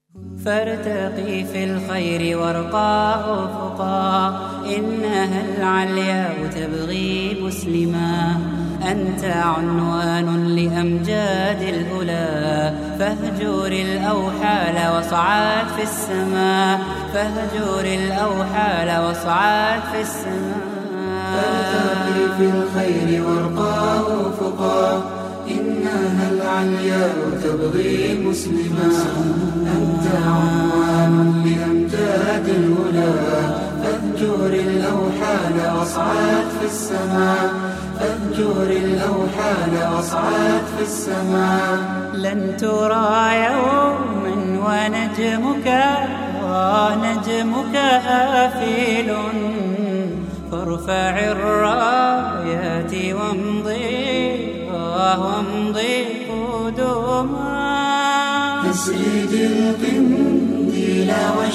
فارتقي في الخير وارقى أفقا، إنها العلياء تبغي مسلما. أنت عنوان لأمجاد الأولى، فاهجر الأوحال واصعد في السماء، فاهجر الأوحال واصعد في السماء. فارتقي في الخير وارقى أفقا، إنها العلياء تبغي مسلما. أنت عنوان لأمجاد الأولى، فاهجر الأوحال واصعد في السماء، فاهجر الأوحال واصعد في السماء. لن ترى يوما ونجمك آفل، فارفع الرايات وامضي قدما. أسرج القنديل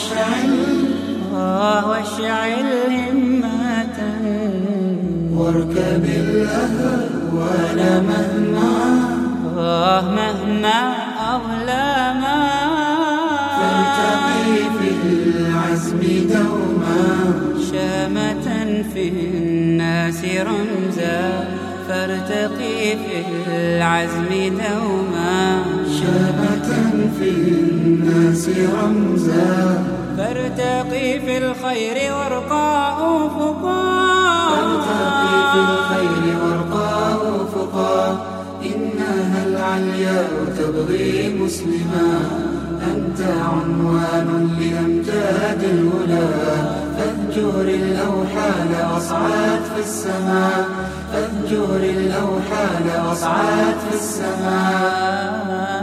واشعل همة، واركب الأهوال مهما أظلما. فارتقي في العزم دوما، شامة في الناس رمزا. فارتقي في العزم دوما، شامة في الناس رمزا. فارتقي في الخير وارقى أفقا، فارتقي في الخير وارقى أفقا، إنها العلياء تبغي مسلما. أنت عنوان لأمجاد الأولى، فاهجر الأوحال واصعد في السماء، فاهجر الأوحال واصعد في السماء.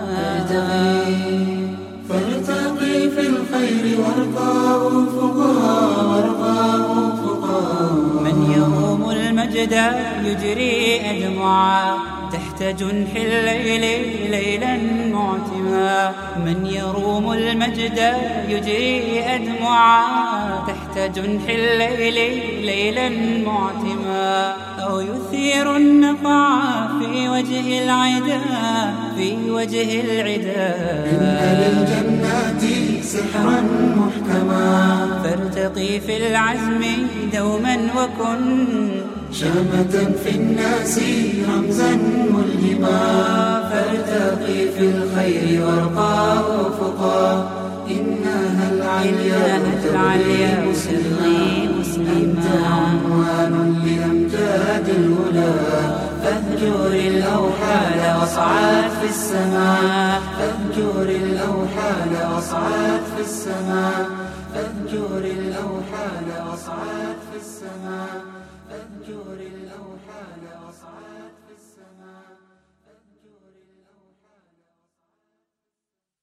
فارتقي في الخير وارقى أفقا. من يروم المجد يجري أدمعا، تحت جنح الليل ليلا معتما. من يروم المجد يجري أدمعا، تحت جنح الليل ليلا معتما. أو يثير النقع في وجه العدا، إن للجنات سحرا محكما. فارتقي في العزم دوما وكن شامة في الناس رمزا ملهما. فارتقي في الخير وارقى أفقا، إنها العلياء تبغي مسلما. أنت عنوان لأمجاد الأولى، فاهجر الأوحال واصعد في السماء، فاهجر الأوحال واصعد في السماء، فاهجر